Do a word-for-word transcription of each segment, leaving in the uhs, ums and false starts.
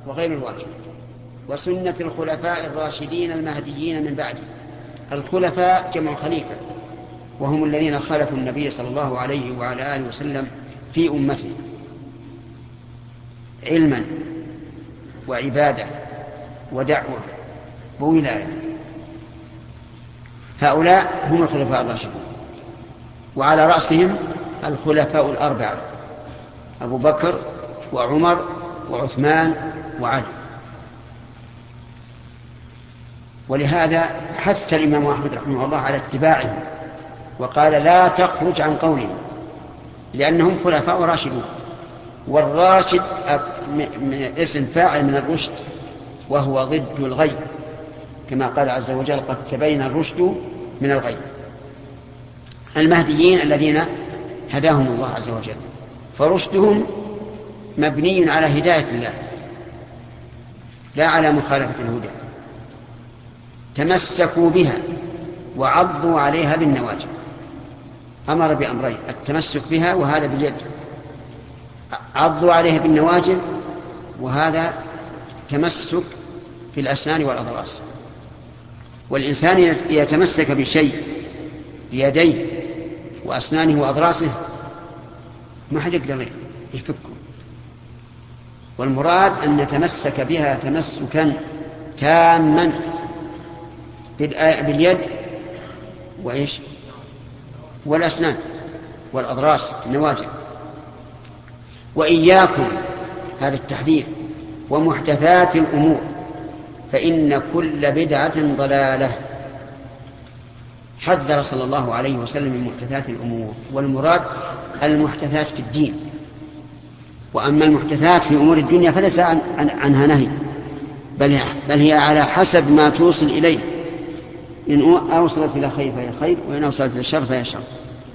وغير الواجب، وسنة الخلفاء الراشدين المهديين من بعده. الخلفاء جمع خليفة، وهم الذين خلفوا النبي صلى الله عليه وعلى آله وسلم في أمته علما وعبادة ودعوة وولاية. هؤلاء هم الخلفاء الراشدون، وعلى رأسهم الخلفاء الأربعة أبو بكر وعمر وعثمان وعلي. ولهذا حث الإمام أحمد رحمه الله على اتباعهم، وقال لا تخرج عن قولهم، لأنهم خلفاء راشدون. والراشد اسم فاعل من الرشد، وهو ضد الغي، كما قال عز وجل قد تبين الرشد من الغي. المهديين الذين هداهم الله عز وجل، فرشدهم مبني على هداية الله لا على مخالفة الهدى. تمسكوا بها وعضوا عليها بالنواجذ. أمر بأمرين: التمسك بها وهذا باليد، عضوا عليها بالنواجذ وهذا تمسك في الأسنان والأضراس. والإنسان يتمسك بشيء بيديه وأسنانه وأضراسه ما حد يقدر يفكه. والمراد أن نتمسك بها تمسكا تاما باليد وإيش والأسنان والأضراس النواجذ. وإياكم، هذا التحذير، ومحدثات الأمور فإن كل بدعة ضلالة. حذر صلى الله عليه وسلم من محدثات الأمور، والمراد المحدثات في الدين. وأما المحدثات في أمور الدنيا فليس عن عنها نهي، بل, بل هي على حسب ما توصل إليه، إن أوصلت إلى خير فهي خير، وإن أوصلت إلى الشر فهي شر.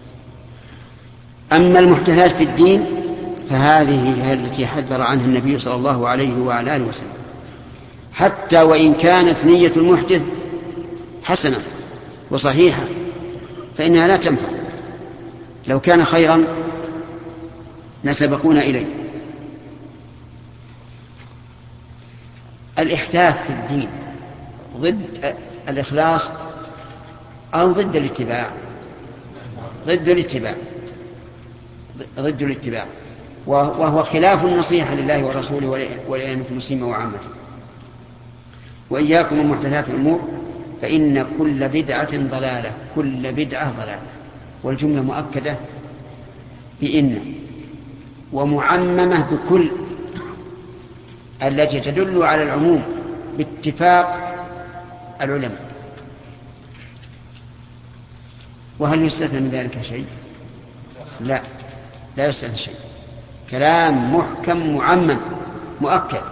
أما المحدثات في الدين فهذه هي التي حذر عنها النبي صلى الله عليه وعلى آله وسلم، حتى وإن كانت نية المحدث حسنة وصحيحة فإنها لا تنفع. لو كان خيرا لسبقونا إليه. الإحداث في الدين ضد الإخلاص أو ضد الاتباع؟ ضد الاتباع، ضد الاتباع، وهو خلاف النصيحة لله ورسوله ولأئمة المسلمين وعامته. وإياكم من محدثات الأمور فإن كل بدعة ضلالة. كل بدعة ضلالة، والجملة مؤكدة بإن ومعممة بكل، التي تدل على العموم باتفاق العلماء. وهل يستثنى من ذلك شيء؟ لا، لا يستثنى شيء. كلام محكم معمم مؤكد.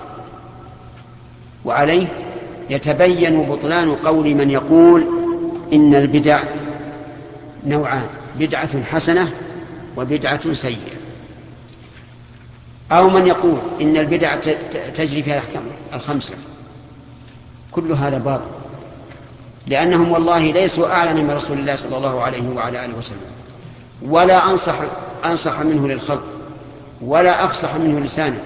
وعليه يتبين بطلان قول من يقول إن البدع نوعان: بدعة حسنة وبدعة سيئة، أو من يقول إن البدع تجري فيها الأحكام الخمسة. كل هذا باطل، لأنهم والله ليسوا أعلم من رسول الله صلى الله عليه وعلى آله وسلم، ولا أنصح, أنصح منه للخلق، ولا أفصح منه لسانه.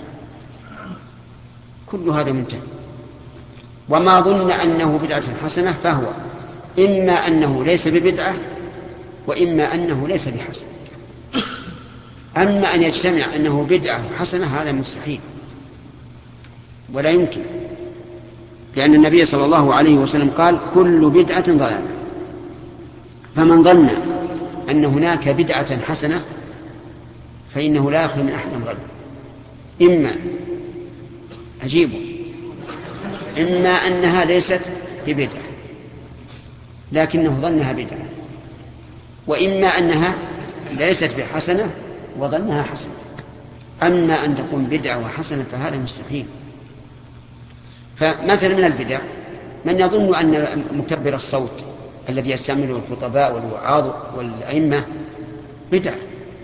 كل هذا منتهي. وما ظن أنه بدعة حسنة فهو إما أنه ليس ببدعة، وإما أنه ليس بحسن. أما أن يجتمع أنه بدعة حسنة هذا مستحيل ولا يمكن، لأن النبي صلى الله عليه وسلم قال كل بدعة ضلالة. فمن ظن أن هناك بدعة حسنة فإنه لا يخلو من أحد أمرين: إما أجيبه إما أنها ليست ببدعة لكنه ظنها بدعة، وإما أنها ليست بحسنة وظنها حسنة. أما أن تكون بدعة وحسنة فهذا مستحيل. فمثلا من البدع من يظن أن مكبر الصوت الذي يستعمله الخطباء والوعاظ والأئمة بدعة،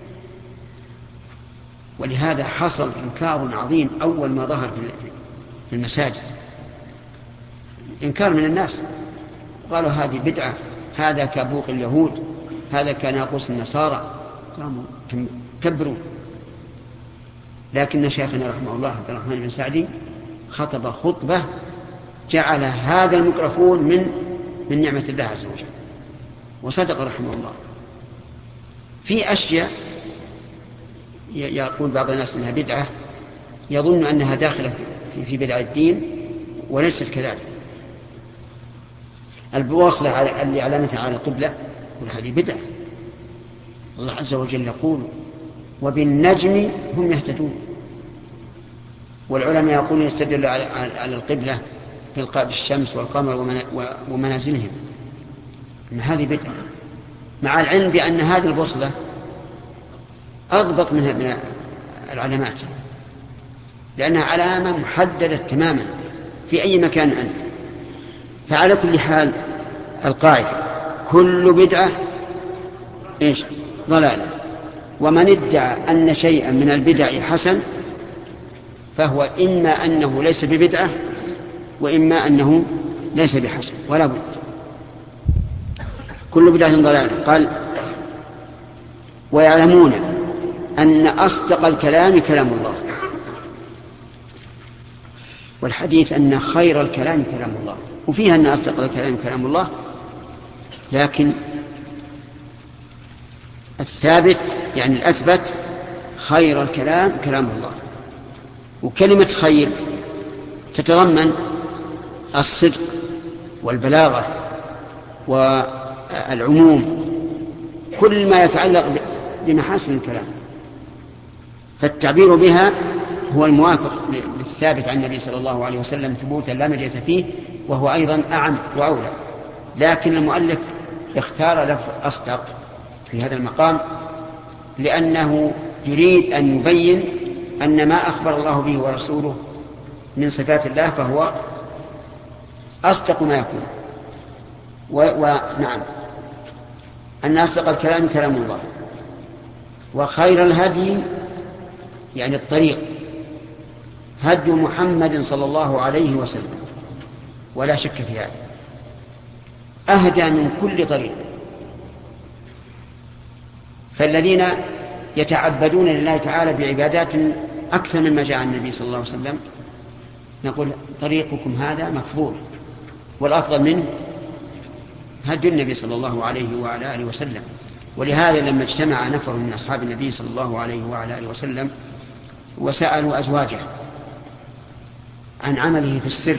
ولهذا حصل إنكار عظيم أول ما ظهر في المساجد، إنكار من الناس، قالوا هذه بدعة، هذا كبوق اليهود، هذا كناقوس النصارى، قاموا كبروا. لكن شيخنا رحمه الله عبد الرحمن بن سعدي خطب خطبة جعل هذا الميكروفون من من نعمة الله عز وجل، وصدق رحمه الله. في أشياء يقول بعض الناس أنها بدعة، يظن أنها داخلة في بدع الدين وليست كذلك. البواصلة اللي علامتها على القبلة هذه بدعة. الله عز وجل يقول وبالنجم هم يهتدون، والعلماء يقولون يستدل على القبلة بإلقاء الشمس والقمر ومنازلهم، إن هذه بدعة، مع العلم بأن هذه البوصلة أضبط من العلامات، لأنها علامة محددة تماما في أي مكان أنت. فعلى كل حال القاعدة كل بدعة إيش؟ ضلالة. ومن ادعى أن شيئا من البدع حسن فهو إما أنه ليس ببدعة وإما أنه ليس بحسن، ولا بد. كل بدعة ضلالة. قال ويعلمون أن أصدق الكلام كلام الله، والحديث أن خير الكلام كلام الله، وفيها أن أصدق الكلام كلام الله، لكن الثابت يعني الأثبت خير الكلام كلام الله. وكلمة خير تتضمن الصدق والبلاغة والعموم، كل ما يتعلق بمحاسن الكلام، فالتعبير بها هو الموافق للثابت عن النبي صلى الله عليه وسلم ثبوتا لا مجاز فيه، وهو أيضا أعم وأولى. لكن المؤلف اختار لفظ أصدق في هذا المقام لأنه يريد أن يبين أن ما أخبر الله به ورسوله من صفات الله فهو أصدق ما يكون. ونعم أن أصدق الكلام كلام الله، وخير الهدي يعني الطريق هدي محمد صلى الله عليه وسلم، ولا شك في هذا، أهدى من كل طريق. فالذين يتعبدون لله تعالى بعبادات أكثر مما جاء عن النبي صلى الله عليه وسلم نقول طريقكم هذا مفضول، والأفضل منه هدي النبي صلى الله عليه وعلى آله وسلم. ولهذا لما اجتمع نفر من أصحاب النبي صلى الله عليه وعلى آله وسلم وسألوا أزواجه عن عمله في السر،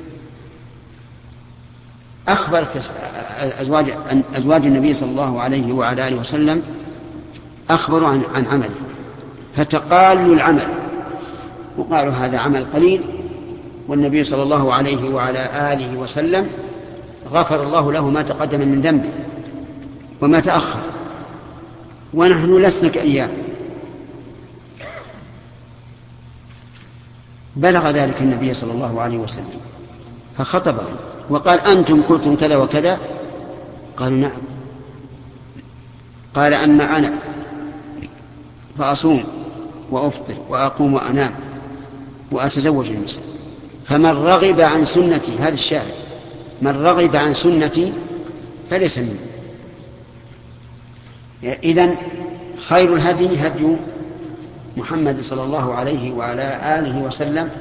أخبرت أزواج, أزواج النبي صلى الله عليه وعلى آله وسلم أخبروا عن, عن عمله، فتقالوا العمل وقالوا هذا عمل قليل، والنبي صلى الله عليه وعلى آله وسلم غفر الله له ما تقدم من ذنبه وما تأخر، ونحن لسنا كأيام. بلغ ذلك النبي صلى الله عليه وسلم فخطبهم وقال أنتم قلتم كذا وكذا؟ قالوا نعم. قال أما أنا فأصوم وأفطر وأقوم وأنام وأتزوج النساء، فمن رغب عن سنتي، هذا الشاهد، من رغب عن سنتي فليس مني. إذن خير الهدي هدي محمد صلى الله عليه وعلى آله وسلم،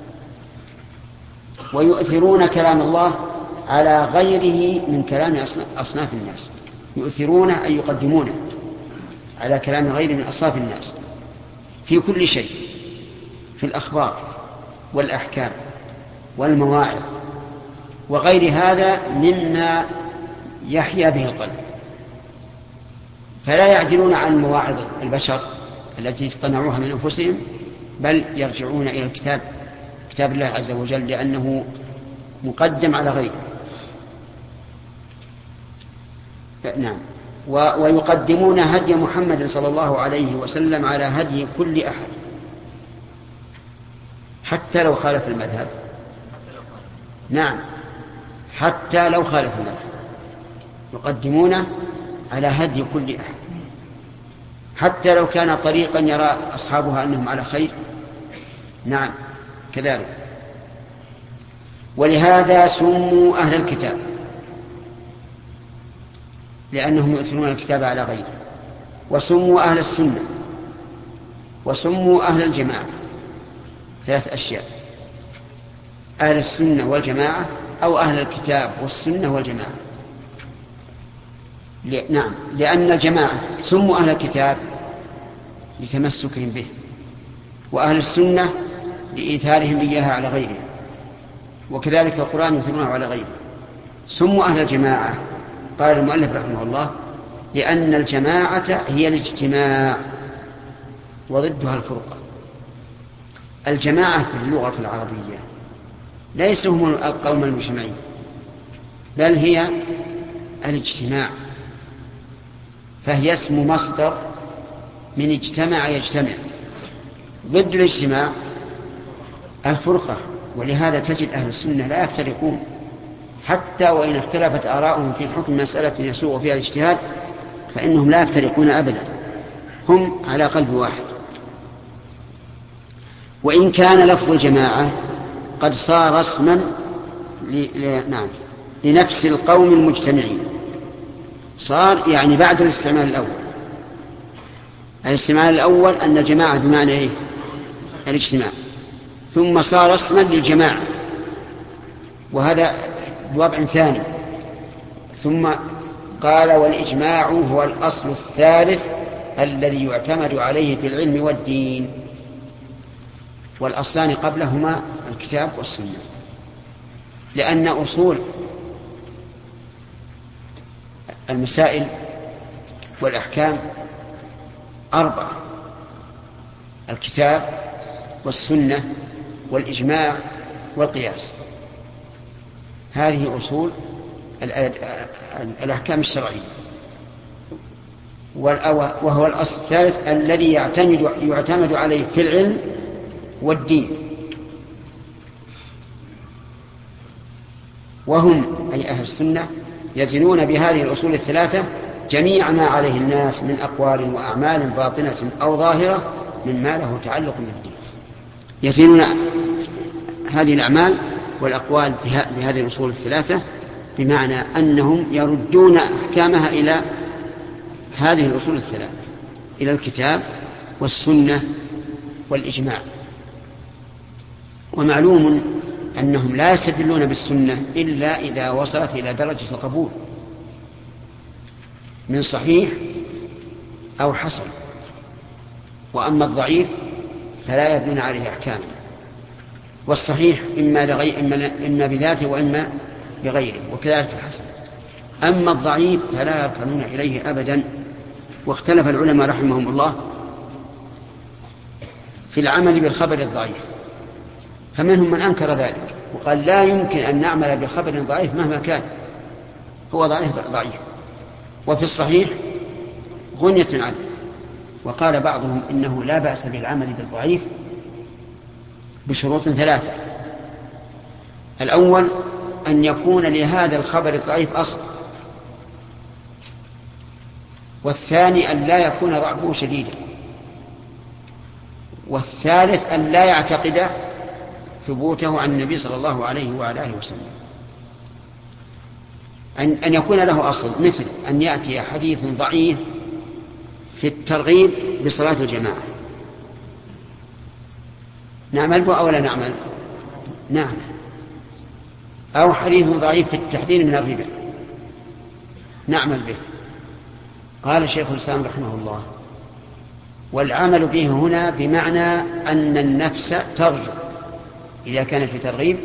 ويؤثرون كلام الله على غيره من كلام أصناف الناس، يؤثرونه أي يقدمونه على كلام غيره من أصناف الناس في كل شيء، في الأخبار والأحكام والمواعظ وغير هذا مما يحيا به القلب، فلا يعدلون عن مواعظ البشر التي اصطنعوها من أنفسهم، بل يرجعون إلى الكتاب، كتاب الله عز وجل، لأنه مقدم على غيره. نعم. ويقدمون هدي محمد صلى الله عليه وسلم على هدي كل أحد حتى لو خالف المذهب. نعم، حتى لو خالف المذهب يقدمون على هدي كل أحد، حتى لو كان طريقا يرى أصحابها أنهم على خير. نعم كذلك. ولهذا سموا أهل الكتاب، لأنهم يؤثرون الكتاب على غيره، وسموا أهل السنة، وسموا أهل الجماعة. ثلاث أشياء: أهل السنة والجماعة أو أهل الكتاب والسنة والجماعة. نعم، لأن الجماعة سموا أهل الكتاب لتمسكهم به، وأهل السنة لإيثارهم إياها على غيرها، وكذلك القرآن يثنونه على غيره. سموا أهل الجماعة، قال المؤلف رحمه الله، لأن الجماعة هي الاجتماع وضدها الفرقة. الجماعة في اللغة العربية ليس هم القوم المجتمعين، بل هي الاجتماع، فهي اسم مصدر من اجتمع يجتمع. ضد الاجتماع الفرقة، ولهذا تجد أهل السنة لا يفترقون حتى وإن اختلفت آراؤهم في حكم مسألة يسوغ فيها الاجتهاد، فإنهم لا يفترقون أبدا، هم على قلب واحد. وإن كان لفظ الجماعة قد صار اسما ل... ل... نعم لنفس القوم المجتمعين، صار يعني بعد الاستعمال الأول. الاستعمال الأول أن الجماعة بمعنى إيه؟ الاجتماع، ثم صار اسما للجماعة، وهذا بوضع ثاني. ثم قال والإجماع هو الأصل الثالث الذي يعتمد عليه في العلم والدين، والأصلان قبلهما الكتاب والسنة، لأن أصول المسائل والأحكام أربعة: الكتاب والسنة والإجماع والقياس. هذه أصول الأحكام الشرعية، وهو الأصل الثالث الذي يعتمد, يعتمد عليه في العلم والدين. وهم أي أهل السنة يزنون بهذه الأصول الثلاثة جميع ما عليه الناس من أقوال وأعمال باطنة أو ظاهرة مما له تعلق بالدين. يزنون هذه الأعمال والأقوال بهذه الأصول الثلاثة، بمعنى أنهم يردون أحكامها إلى هذه الأصول الثلاثة، إلى الكتاب والسنة والإجماع. ومعلوم أنهم لا يستدلون بالسنة إلا إذا وصلت إلى درجة القبول من صحيح أو حسن، وأما الضعيف فلا يبنون عليه أحكام. والصحيح إما, لغي... إما... إما بذاته وإما بغيره، وكذلك الحسن. أما الضعيف فلا يركنون إليه أبدا. واختلف العلماء رحمهم الله في العمل بالخبر الضعيف، فمنهم من أنكر ذلك وقال لا يمكن أن نعمل بخبر ضعيف مهما كان، هو ضعيف ضعيف وفي الصحيح غنية عنه. وقال بعضهم إنه لا بأس بالعمل بالضعيف بشروط ثلاثة: الأول أن يكون لهذا الخبر الضعيف أصل، والثاني أن لا يكون ضعفه شديدا، والثالث أن لا يعتقد ثبوته عن النبي صلى الله عليه وعلى آله وسلم. أن, أن يكون له أصل، مثل أن يأتي حديث ضعيف في الترغيب بصلاة الجماعة، نعمل به أو لا نعمل؟ نعمل. أو حديث ضعيف في التحذير من الربا، نعمل به. قال شيخ الإسلام رحمه الله: والعمل به هنا بمعنى أن النفس ترجو إذا كان في ترغيب،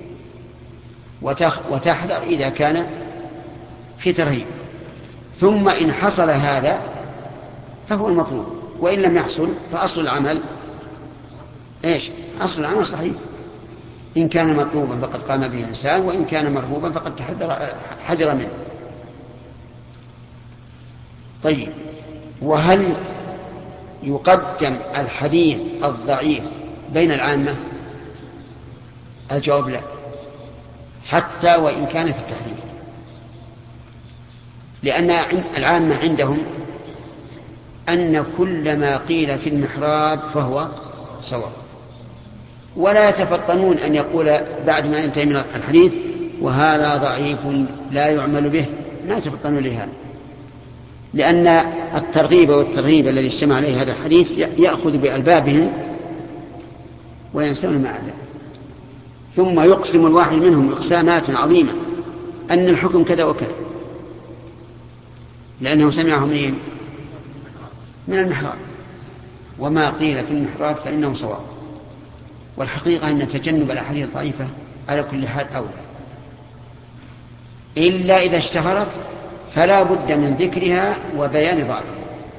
وتحذر إذا كان في ترهيب. ثم إن حصل هذا فهو المطلوب، وإن لم يحصل فأصل العمل إيش؟ أصل العمل صحيح. إن كان مطلوبا فقد قام به الإنسان، وإن كان مرغوبا فقد حذر منه. طيب، وهل يقدم الحديث الضعيف بين العامة؟ الجواب لا، حتى وإن كان في التحديث، لأن العامة عندهم أن كل ما قيل في المحراب فهو صواب، ولا يتفطنون أن يقول بعد ما ينتهي من الحديث وهذا ضعيف لا يعمل به، لا يتفطنون لهذا، لأن الترغيب والترهيب الذي اجتمع عليه هذا الحديث يأخذ بألبابهم وينسون ما عدا. ثم يقسم الواحد منهم إقسامات عظيمة أن الحكم كذا وكذا، لأنه سمعه منين؟ من المحراب، وما قيل في المحراب فإنه صواب. والحقيقة أن تجنب الأحاديث الضعيفة على كل حال أولى، إلا إذا اشتهرت فلا بد من ذكرها وبيان ضعفها.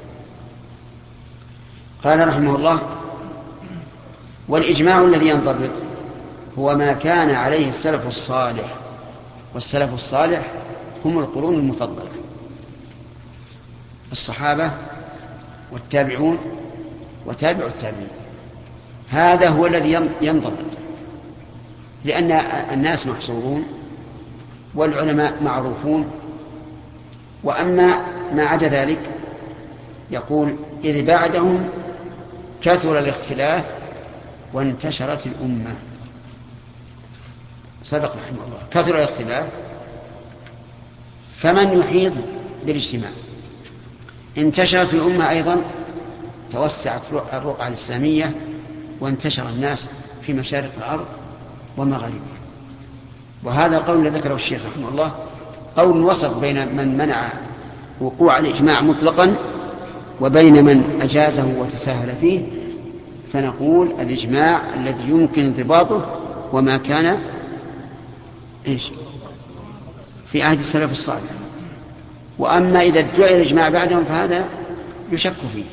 قال رحمه الله: والإجماع الذي ينضبط هو ما كان عليه السلف الصالح، والسلف الصالح هم القرون المفضلة، الصحابة والتابعون وتابع التابعين. هذا هو الذي ينضبط، لأن الناس محصورون والعلماء معروفون. وأما ما عدا ذلك يقول: إذ بعدهم كثر الاختلاف وانتشرت الأمة. صدق رحمه الله، كثر الاختلاف، فمن يحيط بالاجتماع؟ انتشرت الأمة أيضا، توسعت الرقعة الإسلامية وانتشر الناس في مشارق الأرض ومغاربها. وهذا القول الذي ذكره الشيخ رحمه الله قول وسط بين من منع وقوع الإجماع مطلقا وبين من أجازه وتساهل فيه. فنقول الإجماع الذي يمكن انضباطه وما كان إيش في عهد السلف الصالح. وأما إذا ادعي الإجماع بعدهم فهذا يشك فيه.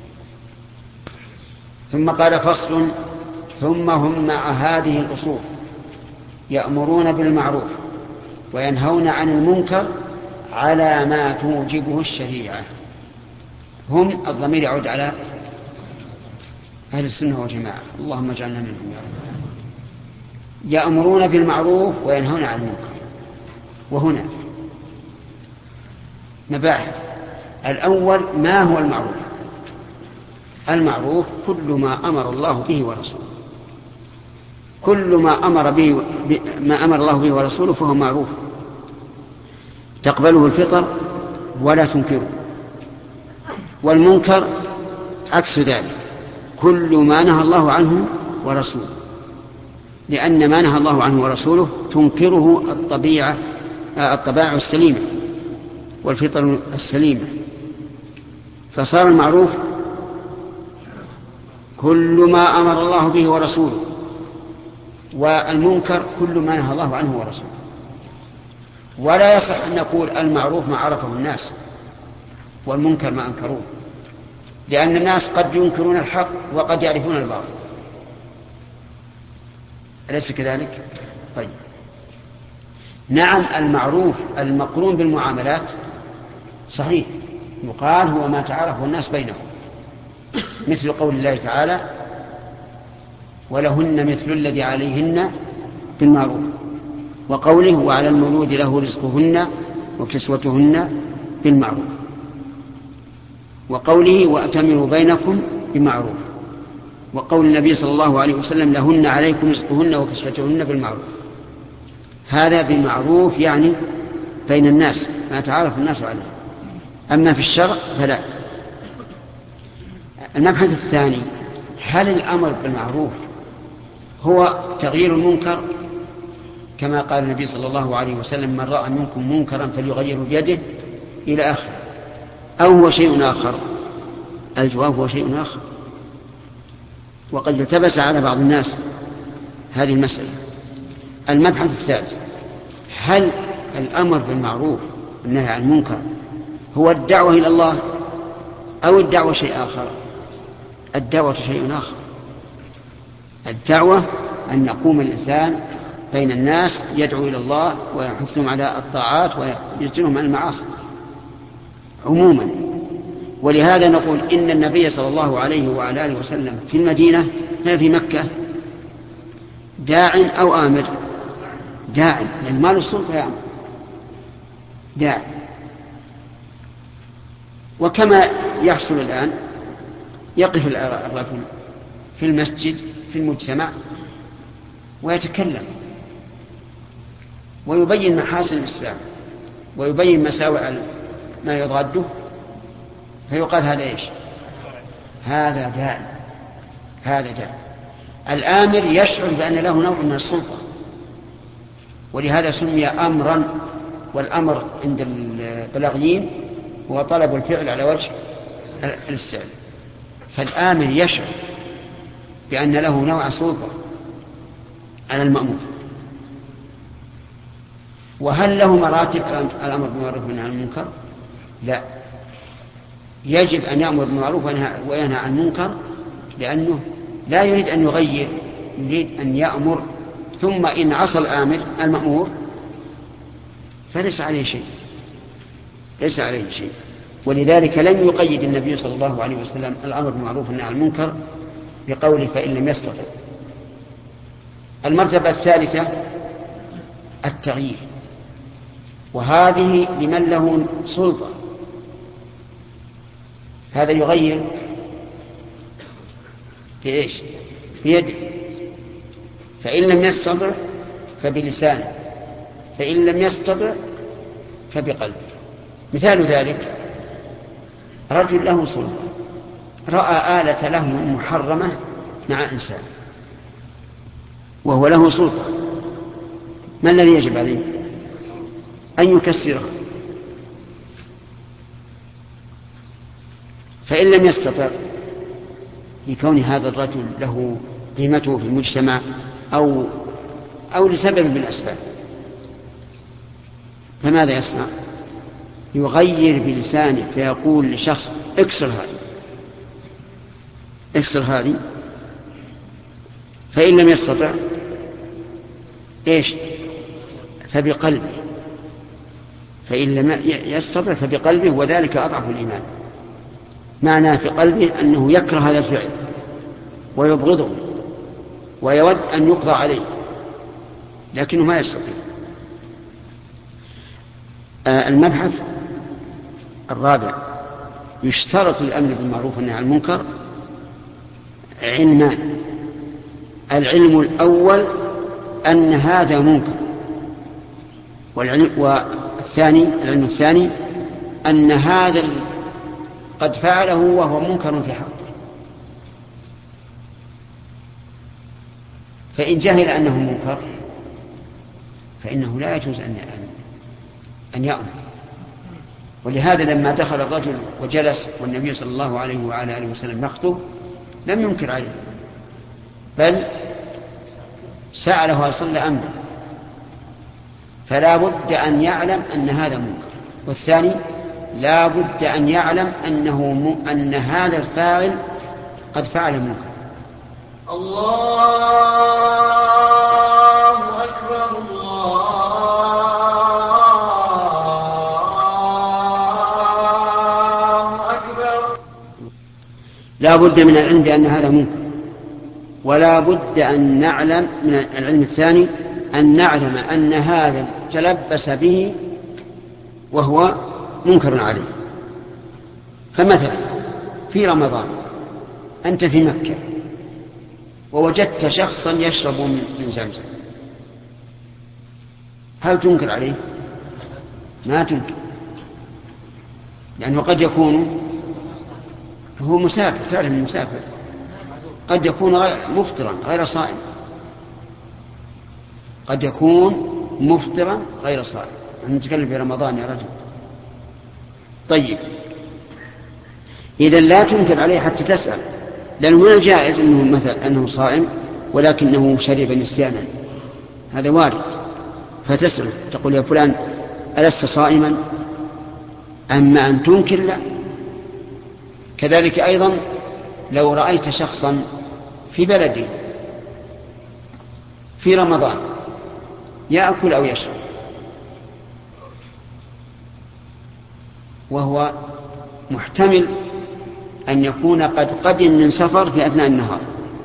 ثم قال: فصل: ثم هم مع هذه الأصول يأمرون بالمعروف وينهون عن المنكر على ما توجبه الشريعة. هم الضمير يعود على أهل السنة والجماعة، اللهم اجعلنا منهم يا رب. يأمرون بالمعروف وينهون عن المنكر. وهنا مباحث. الأول: ما هو المعروف؟ المعروف كل ما أمر الله به ورسوله، كل ما أمر به ما أمر الله به ورسوله فهو معروف، تقبله الفطر ولا تنكره. والمنكر عكس ذلك، كل ما نهى الله عنه ورسوله، لأن ما نهى الله عنه ورسوله تنكره الطبيعة الطبائع السليمة والفطر السليمة. فصار المعروف كل ما أمر الله به ورسوله، والمنكر كل ما نهى الله عنه ورسوله. ولا يصح أن نقول المعروف ما عرفه الناس والمنكر ما أنكروه، لأن الناس قد ينكرون الحق وقد يعرفون الباطل، أليس كذلك؟ طيب، نعم، المعروف المقرون بالمعاملات صحيح، يقال هو ما تعارفه الناس بينهم، مثل قول الله تعالى: ولهن مثل الذي عليهن بالمعروف، وقوله: وعلى المولود له رزقهن وكسوتهن بالمعروف، وقوله: وأتمروا بينكم بمعروف، وقول النبي صلى الله عليه وسلم: لهن عليكم رزقهن وكسوتهن بالمعروف. هذا بالمعروف يعني بين الناس، ما تعارف الناس عليه. أما في الشرع فلا. المبحث الثاني: هل الأمر بالمعروف هو تغيير المنكر كما قال النبي صلى الله عليه وسلم: من رأى منكم منكرا فليغيره بيده إلى آخره، أو هو شيء آخر؟ الجواب: هو شيء آخر. وقد التبس على بعض الناس هذه المسألة. المبحث الثالث: هل الأمر بالمعروف والنهي عن المنكر هو الدعوة إلى الله أو الدعوة شيء آخر؟ الدعوة شيء آخر. الدعوة أن يقوم الإنسان بين الناس يدعو إلى الله ويحثهم على الطاعات ويزجرهم عن المعاصي عموما. ولهذا نقول إن النبي صلى الله عليه وعلى آله وسلم في المدينة لا في مكة داع أو آمر؟ داع، لأن مال السلطة يأمر، داع. وكما يحصل الآن يقف الرجل في المسجد في المجتمع ويتكلم ويبين محاسن الإسلام ويبين مساوئ ما يضاده، فيقال هذا إيش؟ هذا داعي، هذا داعي. الآمر يشعر بأن له نوع من السلطة ولهذا سمي أمرا، والأمر عند البلاغيين هو طلب الفعل على وجه الاستعلاء. فالآمر يشعر بأن له نوع سلطة على المأمور. وهل له مراتب الأمر بالمعروف والنهي عن المنكر؟ لا، يجب أن يأمر بالمعروف وينهى عن المنكر، لأنه لا يريد أن يغير، يريد أن يأمر، ثم إن عصى الآمر المأمور فليس عليه شيء، ليس عليه شيء. ولذلك لم يقيد النبي صلى الله عليه وسلم الأمر بالمعروف والنهي عن المنكر بقوله فإن لم يستطع. المرتبة الثالثة التغيير، وهذه لمن له سلطة، هذا يغير في إيش؟ في يده. فإن لم يستطع فبلسانه، فإن لم يستطع فبقلبه. مثال ذلك رجل له سلطة، رأى آلة له محرمة مع إنسان وهو له سلطة، ما الذي يجب عليه؟ أن يكسره. فإن لم يستطع لكون هذا الرجل له قيمته في المجتمع أو أو لسبب من الأسباب، فماذا يصنع؟ يغير بلسانه فيقول لشخص اكسر هذه، اكسر هذه. فإن لم يستطع ايش؟ فبقلبه، فإن لم يستطع فبقلبه، وذلك أضعف الإيمان. معناه في قلبه أنه يكره هذا الفعل ويبغضه ويود أن يقضى عليه، لكنه ما يستطيع. آه المبحث الرابع، يشترط للأمر بالمعروف والنهي عن المنكر علمان. العلم الأول أن هذا منكر، والعلم والثاني العلم الثاني أن هذا قد فعله وهو منكر في حقه. فإن جهل أنه منكر فإنه لا يجوز أن أن يأمر. ولهذا لما دخل الرجل وجلس والنبي صلى الله عليه وعلى آله وسلم يخطب لم ينكر عليه، بل سأله هل صلى أم لا، فلا بد أن يعلم أن هذا منكر. والثاني لا بد أن يعلم أنه م... أن هذا الفاعل قد فعل منكر. الله أكبر الله أكبر. لا بد من العلم بأن هذا منكر، ولا بد أن نعلم من العلم الثاني أن نعلم أن هذا تلبس به وهو منكر عليه. فمثلا في رمضان أنت في مكة ووجدت شخصا يشرب من زمزم، هل تنكر عليه؟ ما تنكر، لأنه قد يكون هو مسافر، تعرف المسافر قد يكون مفطرا غير صائم، قد يكون مفطرا غير صائم. نحن نتكلم في رمضان يا رجل. طيب إذا لا تنكر عليه حتى تسأل، لأنه من الجائز أنه مثلا أنه صائم ولكنه شرب نسيانا، هذا وارد، فتسأل تقول يا فلان ألست صائما؟ أما أن تنكر لا. كذلك أيضا لو رأيت شخصا في بلدي في رمضان يأكل أو يشرب وهو محتمل أن يكون قد قدم من سفر في أثناء النهار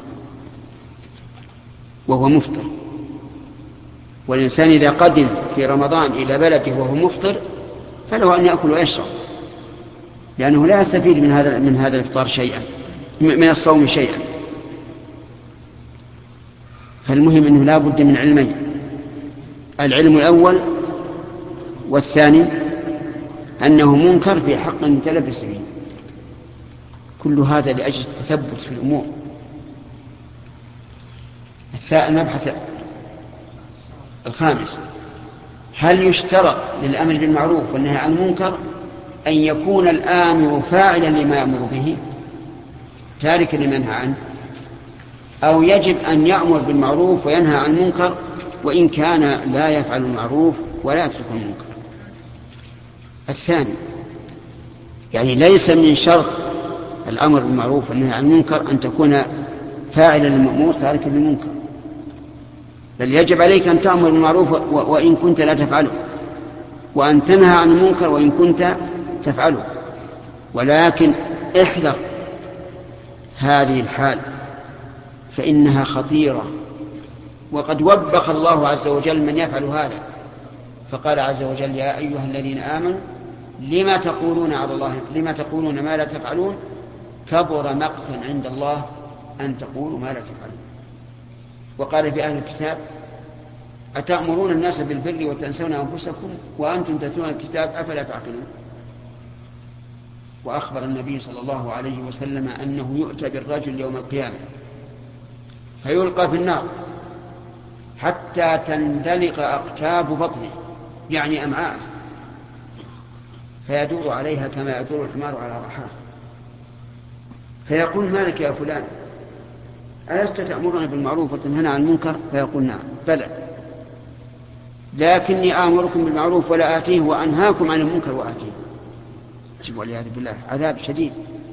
وهو مفطر، والإنسان إذا قدم في رمضان إلى بلده وهو مفطر فله أن يأكل ويشرب، لأنه لا يستفيد من هذا من هذا الإفطار شيئا، من الصوم شيئا. فالمهم أنه لا بد من علمين، العلم الأول والثاني أنه منكر في حق المتلبس به. كل هذا لأجل التثبت في الأمور. المبحث الخامس: هل يشترط للأمر بالمعروف والنهي عن المنكر أن يكون الآمر فاعلا لما يأمر به تاركا لما ينهى عنه، أو يجب أن يأمر بالمعروف وينهى عن المنكر وإن كان لا يفعل المعروف ولا يترك المنكر؟ الثاني، يعني ليس من شرط الأمر بالمعروف والنهي عن المنكر أن تكون فاعلا للمأمور تاركا للمنكر، بل يجب عليك أن تأمر بالمعروف وإن كنت لا تفعله، وأن تنهى عن المنكر وإن كنت تفعله. ولكن احذر هذه الحال فإنها خطيرة، وقد وبخ الله عز وجل من يفعل هذا، فقال عز وجل: يا أيها الذين آمنوا لما تقولون على الله لما تقولون ما لا تفعلون كبر مقتا عند الله أن تقولوا ما لا تفعلون. وقال في أهل الكتاب: أتأمرون الناس بالبر وتنسون أنفسكم وأنتم تتلون الكتاب أفلا تعقلون. وأخبر النبي صلى الله عليه وسلم أنه يؤتى بالرجل يوم القيامة فيلقى في النار حتى تندلق أقتاب بطنه، يعني أمعاءه، فيدور عليها كما يدور الحمار على رحاه، فيقول: ما لك يا فلان، ألست تأمرنا بالمعروف وتنهنا عن المنكر؟ فيقول: نعم بلى، لكني آمركم بالمعروف ولا آتيه وأنهاكم عن المنكر وآتيه. والعياذ بالله، عذاب شديد.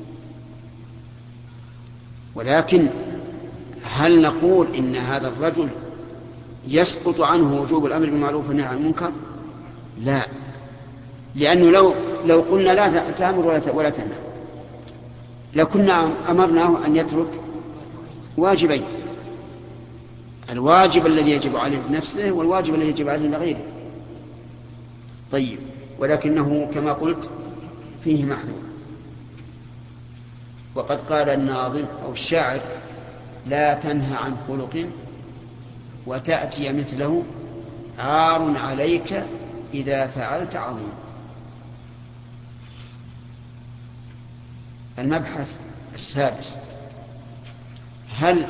ولكن هل نقول إن هذا الرجل يسقط عنه وجوب الأمر بالمعروف والنهي عن المنكر؟ لا، لأنه لو لو قلنا لا تأمر ولا تنهى لكنا أمرناه أن يترك واجبين: الواجب الذي يجب عليه بنفسه والواجب الذي يجب عليه لغيره. طيب، ولكنه كما قلت فيه محذور. وقد قال الناظم أو الشاعر: لا تنهى عن خلق وتأتي مثله عار عليك إذا فعلت عظيم. المبحث السادس: هل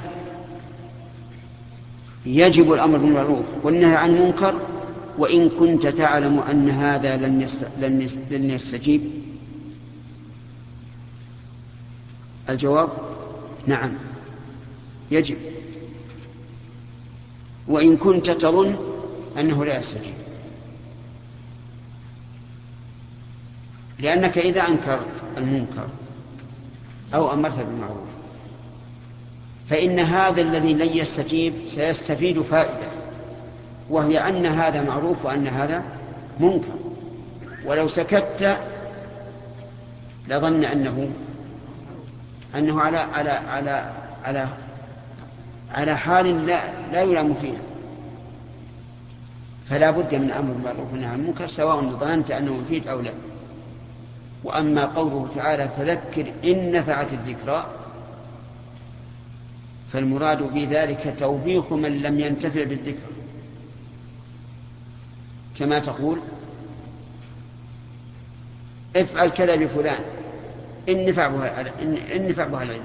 يجب الأمر بالمعروف والنهي عن المنكر وإن كنت تعلم أن هذا لن يستجيب؟ الجواب: نعم يجب، وإن كنت تظن أنه لا يستجيب، لأنك إذا أنكرت المنكر أو أمرت بالمعروف فإن هذا الذي لن يستجيب سيستفيد فائدة، وهي أن هذا معروف وأن هذا منكر، ولو سكت لظن أنه أنه على على على على على حال لا لا يلام فيها. فلا بد من أمر بالمعروف والنهي عن المنكر سواء ظننت أنه مفيد أو لا. وأما قوله تعالى: فذكر إن نفعت الذكرى، فالمراد بذلك توبيخ من لم ينتفع بالذكر، كما تقول: افعل كذا بفلان إن نفع بها إن نفع بها العلم.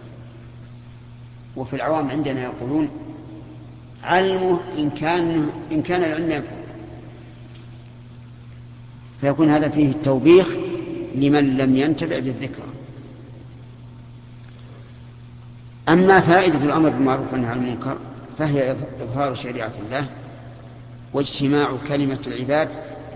وفي العوام عندنا يقولون: علمه إن كان إن كان العلم ينفع، فيكون هذا فيه التوبيخ لمن لم ينتفع بالذكر. أما فائدة الأمر بالمعروف والنهي عن المنكر فهي إظهار شريعة الله واجتماع كلمة العباد،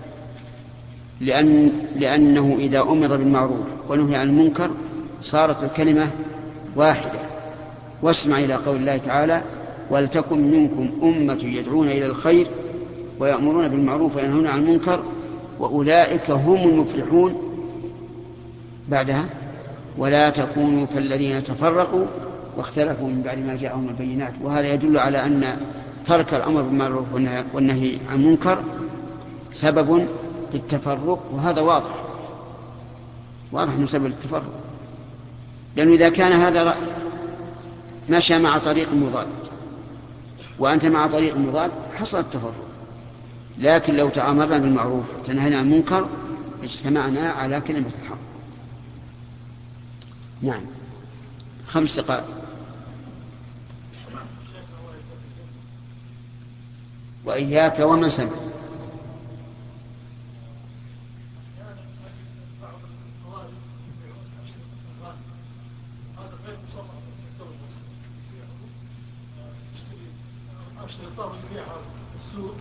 لأن لأنه إذا أمر بالمعروف ونهي عن المنكر صارت الكلمة واحدة. واسمع إلى قول الله تعالى: ولتكن منكم أمة يدعون إلى الخير ويأمرون بالمعروف وينهون عن المنكر وأولئك هم المفلحون. بعدها: ولا تكونوا كالذين تفرقوا واختلفوا من بعد ما جاءهم البينات. وهذا يدل على أن ترك الأمر بالمعروف والنهي عن المنكر سبب للتفرق، وهذا واضح واضح من سبب التفرق، لأنه إذا كان هذا مشى مع طريق مضاد وأنت مع طريق مضاد حصل التفرق. لكن لو تأمرنا بالمعروف وتنهينا عن المنكر اجتمعنا على كلمة الحق. نعم، خمس دقائق. وإياك ومن سمع. السوق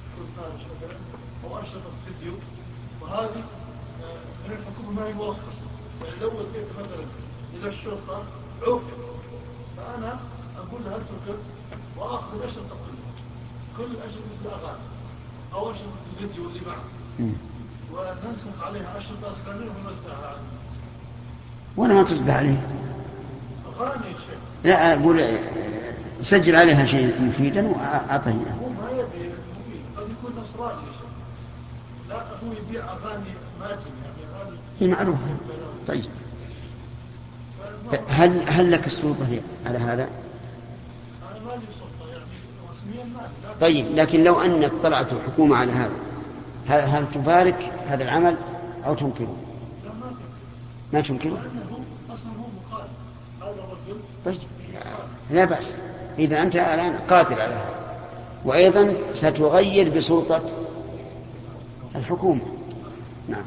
أو أنشطة فيديو، وهذه من الحكومة ما هي مرخصة. يعني لو وديت مثلا إلى الشرطة عوقب، فأنا أقول لها اترك وآخذ الأشرطة كلها، كل أشرطة الأغاني أو أشرطة الفيديو اللي معه، وننسخ عليها أشرطة أسكانية ونوزعها عليها. وأنا ما تصدق عليه أغاني يا شيخ. لا أقول سجل عليها شيء مفيدا وأعطيه. هو ما يبي مفيد، قد يكون نصراني يا شيخ. لا هو يبيع أغاني ماتم، يعني أغاني هي معروفة. طيب هل هل لك السلطة على هذا؟ أنا ما لي سلطة يعني رسميا ما لي. طيب لكن لو أن اطلعت الحكومة على هذا هل, هل تبارك هذا العمل أو تنكره؟ لا ما تنكره. ما تنكره؟ لأنه أصلا هو مخالف هذا الرجل. طيب لا بأس إذا أنت الآن قاتل على هذا، وأيضا ستغير بسلطة الحكومة. نعم.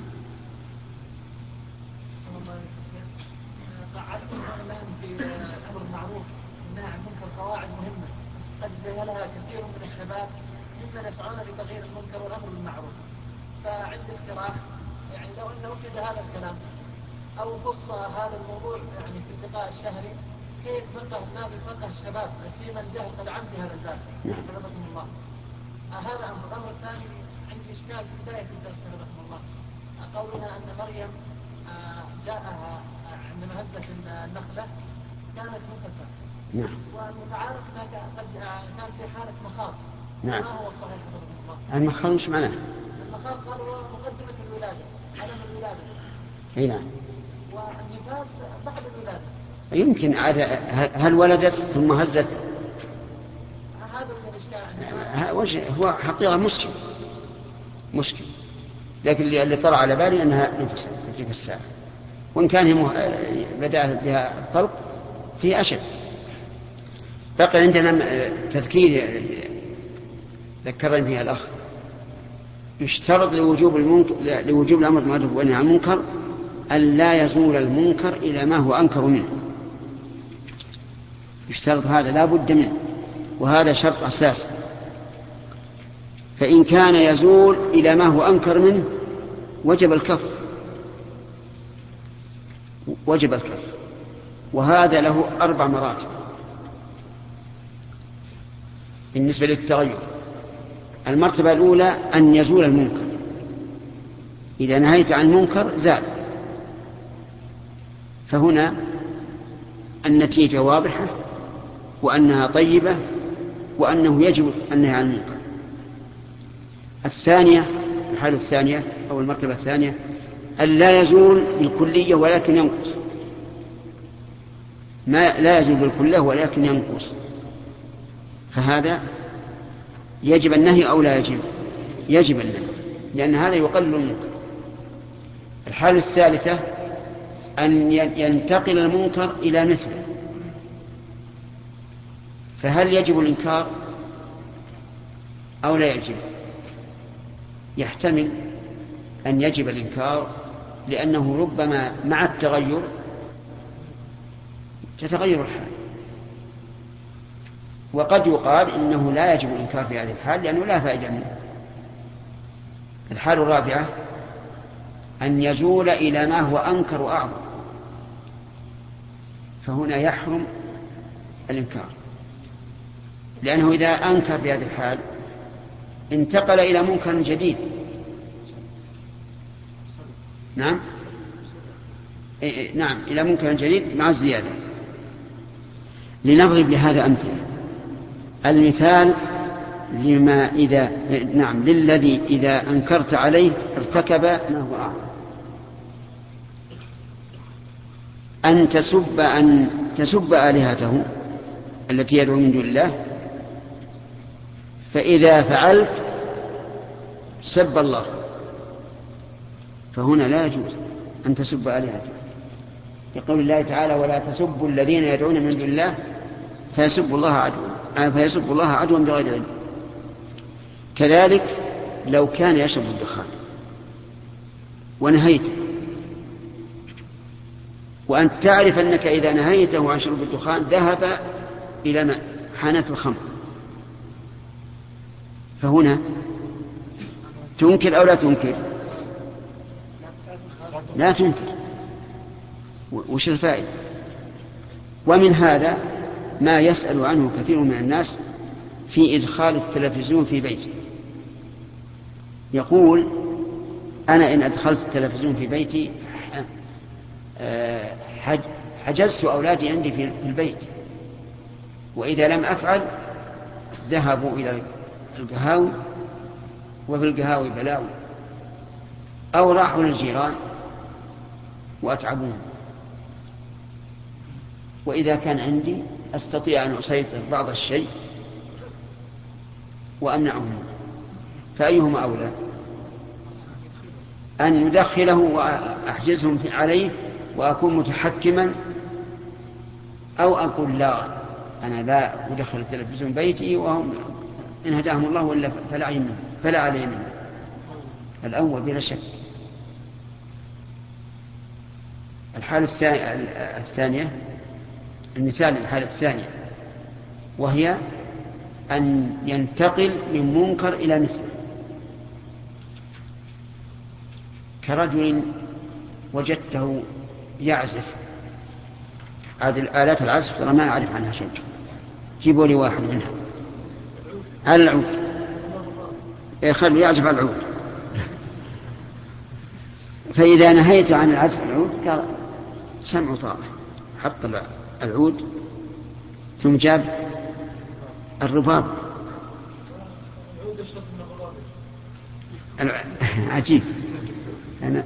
الآن في الأمر المعروف والنهي عن المنكر قواعد مهمة قد جهلها كثير من الشباب ممن يسعون لتغيير المنكر والأمر بالمعروف. فعندي اقتراح، يعني لو أنه وجد هذا الكلام أو خص هذا الموضوع يعني في اللقاء الشهري كيف فقه النادي فقه الشباب سيما الجهل قد عم في هذا الباب حفظكم الله. آه هذا أمر. الأمر الثاني عندي إشكال في بداية الدرس حفظكم الله، قولنا أن مريم آه جاءها عندما هزت النخلة كانت منكسرة. نعم. والمتعارف أنها قد كان في حالة مخاض. نعم. ما هو الصحيح حفظكم الله؟ المخاض مش معناه؟ المخاض قالوا هو مقدمة الولادة، علم الولادة. اي نعم. والنفاس بعد الولادة. يمكن عاد هل ولدت ثم هزت؟ هذا الإشكال. هو حقيقة مشكل مشكل لكن اللي طرأ على بالي أنها نفست في تلك الساعة، وإن كان هي بدأ بها الطلق في أشد. بقي عندنا تذكير ذكرني فيها الأخ، يشترط لوجوب المنكر لوجوب الأمر بالمعروف والنهي عن المنكر أن لا يزول المنكر إلى ما هو أنكر منه. يشترط هذا لا بد منه، وهذا شرط أساسي. فإن كان يزول إلى ما هو أنكر منه وجب الكف وجب الكف وهذا له أربع مراتب بالنسبة للتغير. المرتبة الأولى أن يزول المنكر، إذا نهيت عن منكر زال، فهنا النتيجة واضحة وأنها طيبة وأنه يجب النهي عن المنكر. الثانية الحالة الثانية أو المرتبة الثانية أن لا يزول بالكلية ولكن ينقص، ما لا يزول بالكلية ولكن ينقص، فهذا يجب النهي أو لا يجب؟ يجب النهي، لأن هذا يقلل المنكر. الحالة الثالثة أن ينتقل المنكر إلى مثله، فهل يجب الإنكار أو لا يجب؟ يحتمل أن يجب الإنكار، لأنه ربما مع التغير تتغير الحال، وقد يقال إنه لا يجب الإنكار في هذه الحال لأنه لا فائدة منه. الحالة الرابعة أن يزول إلى ما هو أنكر وأعظم، فهنا يحرم الإنكار، لأنه إذا أنكر بهذه الحال انتقل إلى منكر جديد. نعم نعم إلى منكر جديد مع الزيادة. لنضرب لهذا أمثلة. المثال لما إذا نعم للذي إذا أنكرت عليه ارتكب ما هو أعظم، أن تسب أن تسب آلهته التي يدعو من دون الله، فإذا فعلت سب الله، فهنا لا يجوز أن تسب آلهته، يقول الله تعالى ولا تسبوا الذين يدعون من دون الله فيسبوا الله عدوا فيسبوا الله عدوا بغير علم. كذلك لو كان يشرب الدخان ونهيته، وأنت تعرف أنك إذا نهيته عن شرب الدخان ذهب إلى حانة الخمر، فهنا تنكر أو لا تنكر؟ لا تنكر. وش الفائدة؟ ومن هذا ما يسأل عنه كثير من الناس في إدخال التلفزيون في بيته. يقول أنا إن أدخلت التلفزيون في بيتي حجزت أولادي عندي في البيت، وإذا لم أفعل ذهبوا إلى القهاوي، وفي القهاوي بلاوي، أو راحوا للجيران وأتعبون. وإذا كان عندي أستطيع أن أسيطر بعض الشيء وأمنعه، فأيهما أولى؟ أن يدخله وأحجزهم عليه وأكون متحكما، أو أقول لا، أنا لا أدخل التلفزيون بيتي وهم إن هداهم الله ولا فلا علي منه فلا علي منه. الأول بلا شك. الحالة الثانية، المثال الحالة الثانية، وهي أن ينتقل من منكر إلى مثله، كرجل وجدته يعزف. هذه الآلات العزف ترى ما أعرف عنها شيء، جيبوا لي واحد منها على العود، خلوا يعزف على العود. فإذا نهيت عن العزف على العود قال سمع طاعة، حط العود ثم جاب الرباب. عجيب. أنا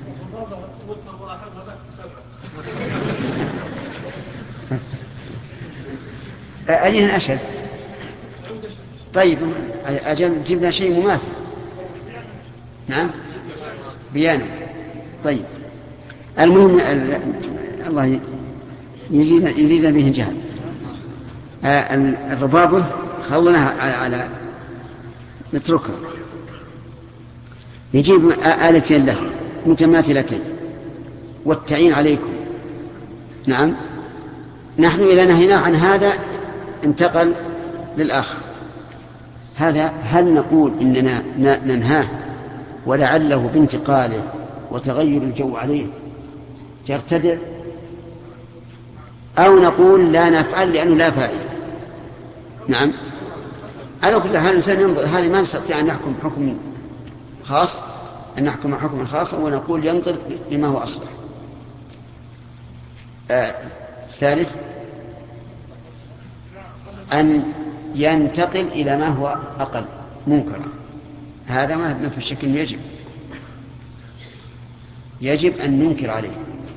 أيهن أشد؟ طيب أجل جبنا شيء مماثل. نعم بيانا. طيب المهم الله يزيد يزيد به جهل. الربابة خلناها على, على نتركها. يجيب آلتين له متماثلتين والتعين عليكم. نعم نحن إذا نهيناه عن هذا انتقل للآخر. هذا هل نقول إننا ننهاه ولعله بانتقاله وتغير الجو عليه يرتدع، أو نقول لا نفعل لأنه لا فائدة؟ نعم على كل حال الإنسان ينظر. هذه ما نستطيع أن نحكم حكم خاص، أن نحكم حكما خاصا ونقول ينظر لما هو أصلح. آه. ثالث أن ينتقل إلى ما هو أقل منكرا. هذا ما في الشك أنه يجب يجب أن ننكر عليه،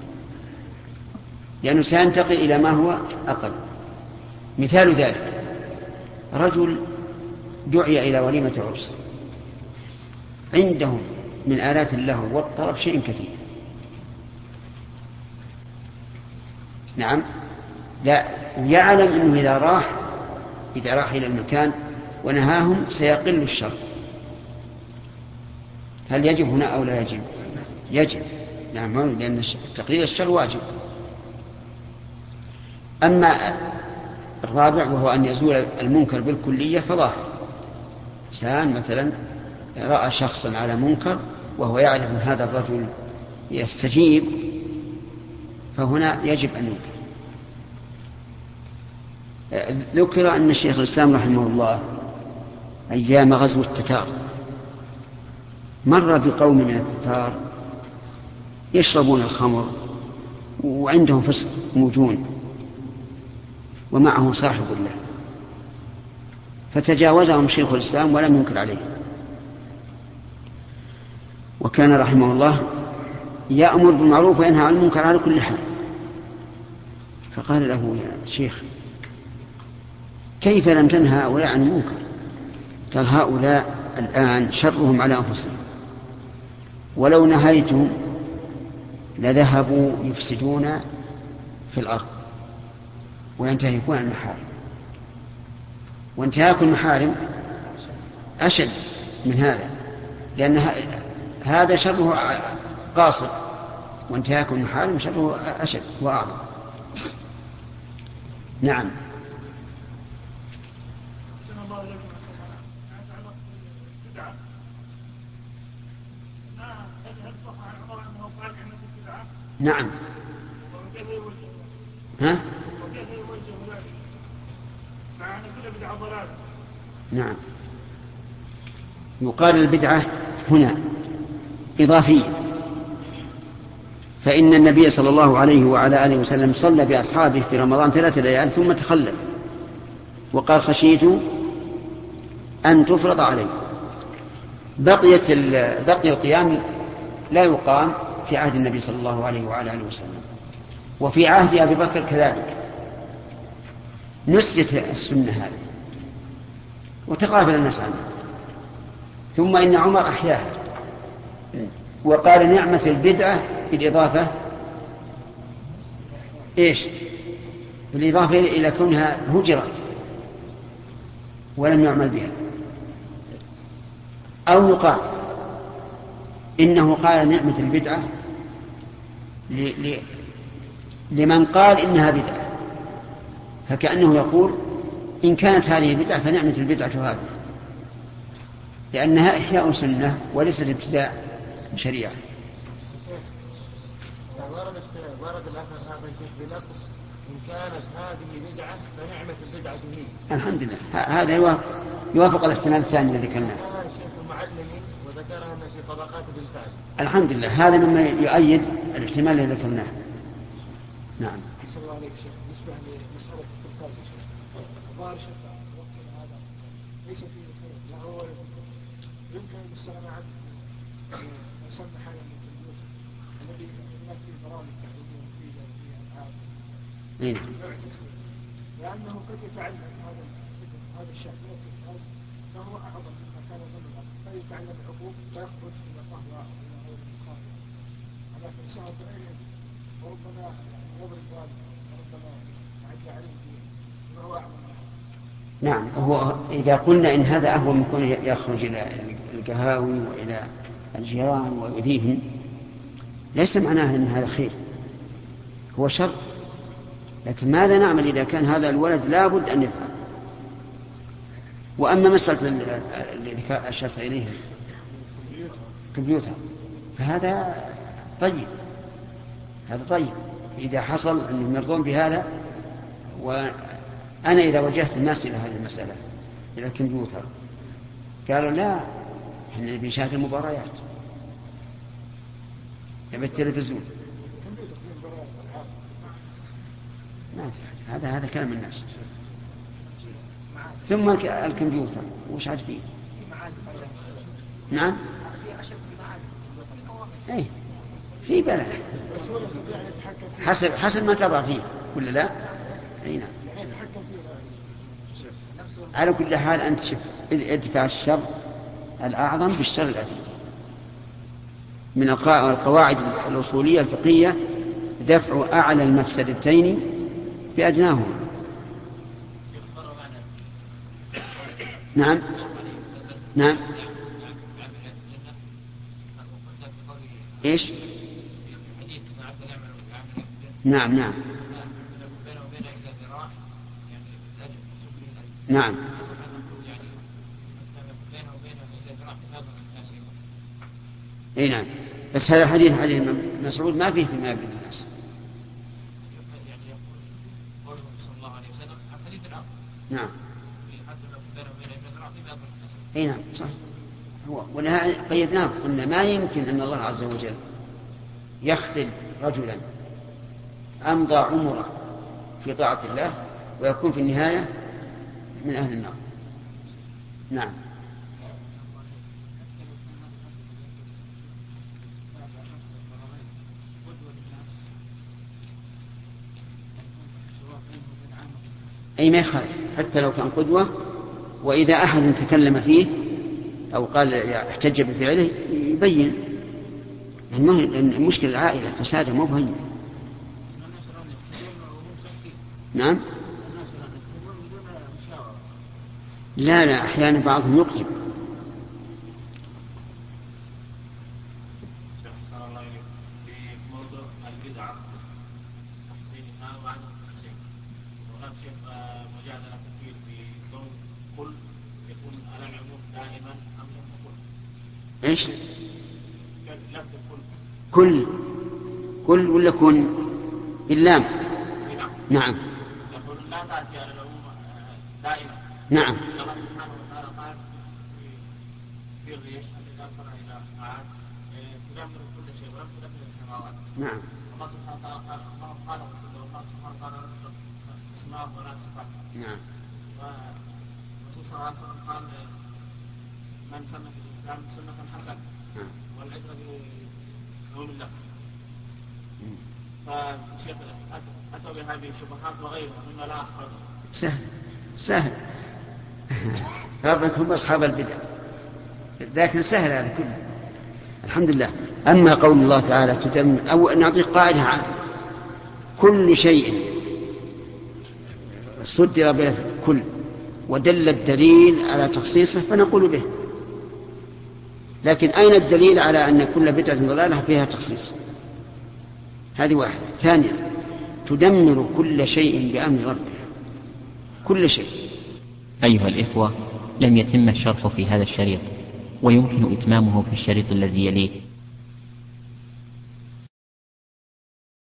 لأنه سينتقل إلى ما هو أقل. مثال ذلك رجل دعي إلى وليمة عرس، عندهم من آلات اللهو والطرب شيء كثير. نعم لا يعلم أنه إذا راح إذا راح إلى المكان ونهاهم سيقل الشر. هل يجب هنا أو لا يجب؟ يجب. نعم لأن تقليل الشر واجب. أما الرابع وهو أن يزول المنكر بالكلية فظاهر. إنسان مثلا رأى شخصا على منكر وهو يعرف أن هذا الرجل يستجيب، فهنا يجب أن ينكر. ذكر أن الشيخ الإسلام رحمه الله أيام غزو التتار مر بقوم من التتار يشربون الخمر وعندهم فسق موجون ومعه صاحب له، فتجاوزهم شيخ الإسلام ولم ينكر عليه. وكان رحمه الله يأمر بالمعروف وينهى عن المنكر على كل حال. فقال له يا شيخ كيف لم تنهى هؤلاء عن المنكر؟ قال هؤلاء الآن شرهم على أنفسهم، ولو نهيتهم لذهبوا يفسدون في الأرض وينتهكون المحارم، وانتهاك المحارم أشد من هذا، لأن هذا شره قاصر، وانتهاك المحارم شره أشد وأعظم. نعم. نعم. ها؟ نعم. يقال البدعة هنا إضافية، فإن النبي صلى الله عليه وعلى آله وسلم صلى بأصحابه في رمضان ثلاثة ليال ثم تخلف وقال خشيت أن تفرض عليه. بقيت بقي القيام لا يقام في عهد النبي صلى الله عليه وعلى آله وسلم، وفي عهد أبي بكر كذلك نسيت السنة هذه وتغافل الناس عنها، ثم إن عمر أحياها وقال نعمة البدعة بالإضافة إيش؟ بالإضافة إلى كونها هجرت ولم يعمل بها. أو يقال إنه قال نعمة البدعة ل... ل... لمن قال إنها بدعة، فكأنه يقول إن كانت هذه بدعة فنعمة البدعة هذه، لأنها إحياء سنة وليس الابتداء شريعة. وردت ورد الأثر هذا الشيخ بلفظ إن كانت هذه بدعة فنعمة البدعة هي. الحمد لله هذا يوافق الاحتمال الثاني الذي ذكرناه. الشيخ المعلمي وذكرها في طبقات ابن سعد. الحمد لله هذا مما يؤيد الاحتمال الذي ذكرناه. نعم. أحسن الله عليك شيخ. بالنسبة لمسألة التلفاز يا شيخ، الظاهر شيخ وقتنا هذا ليس فيه خير، لا هو يمكن المستغنى عنه يسمى حالا من البيوت الذي هناك فيه برامج تعليمية مفيدة وفيه ألعاب لأنه قد يتعلم هذا هذا الشيخ من التلفاز فهو أعظم مما كان من الأرض، فيتعلم العقوق فيخرج إلى قهوة إلى غير المخاطر، ولكن سهل بعينه وربما يضرب والده وربما يعدي عليه فيه وهو أعظم. نعم. هو إذا قلنا إن هذا أهون من كونه يخرج إلى القهاوي وإلى الجيران ويؤذيهم ليس معناه أن هذا خير، هو شر. لكن ماذا نعمل إذا كان هذا الولد لابد أن يفعل؟ وأما مسألة الذي أشرت إليه كمبيوتر فهذا طيب، هذا طيب إذا حصل أنهم يرضون بهذا. وأنا إذا وجهت الناس إلى هذه المسألة إلى الكمبيوتر قالوا لا إحنا نبي نشاهد المباريات نبي التلفزيون، ما هذا هذا كلام الناس. ثم الكمبيوتر وش عاد فيه؟ نعم اي في بلع حسب حسب ما تضع فيه ولا لا. اي نعم. على كل حال انت شوف ادفع الشر الاعظم بالشر الأدنى. من القواعد الاصوليه الفقهيه دفع اعلى المفسدتين بأدناهما. نعم نعم. ايش؟ نعم نعم نعم. اي نعم. بس هذا حديث حديث مسعود ما فيه فيما بين الناس. نعم. اي نعم صح. هو ولها قيدناه قلنا ما يمكن ان الله عز وجل يخذل رجلا امضى عمره في طاعة الله ويكون في النهاية من اهل النار. نعم. أي ما يخالف حتى لو كان قدوة، وإذا أحد تكلم فيه أو قال احتج بفعله يبين. المشكلة العائلة فسادة مو بهين. نعم. لا لا أحيانا بعضهم يكتب إيش؟ كل كل ولا كن باللام؟ نعم. يقول لا تأتي على العموم دائما. نعم. الله سبحانه وتعالى قال في الريح الذي أرسل إلى عاد تدمر كل شيء ولم تدمر السماوات. نعم. الله سبحانه وتعالى قال الله قال الله سبحانه وتعالى اسماء ولا صفات. نعم. والرسول صلى الله عليه وسلم قال من سن في الإسلام سنة حسنة. نعم. والعبرة بعموم اللفظ. فالشيخ أتوا بهذه الشبهات وغيرها مما لا أحفظ. سهل سهل ربك هم أصحاب البدع، لكن سهل هذا كله الحمد لله. أما قول الله تعالى تدمر، أو نعطيك قاعدة عامة: كل شيء صدر بالكل ودل الدليل على تخصيصه فنقول به، لكن أين الدليل على أن كل بدعة ضلالة فيها تخصيص؟ هذه واحدة. ثانيا، تدمر كل شيء بأمر ربها، كل شيء. أيها الإخوة، لم يتم الشرح في هذا الشريط، ويمكن إتمامه في الشريط الذي يليه.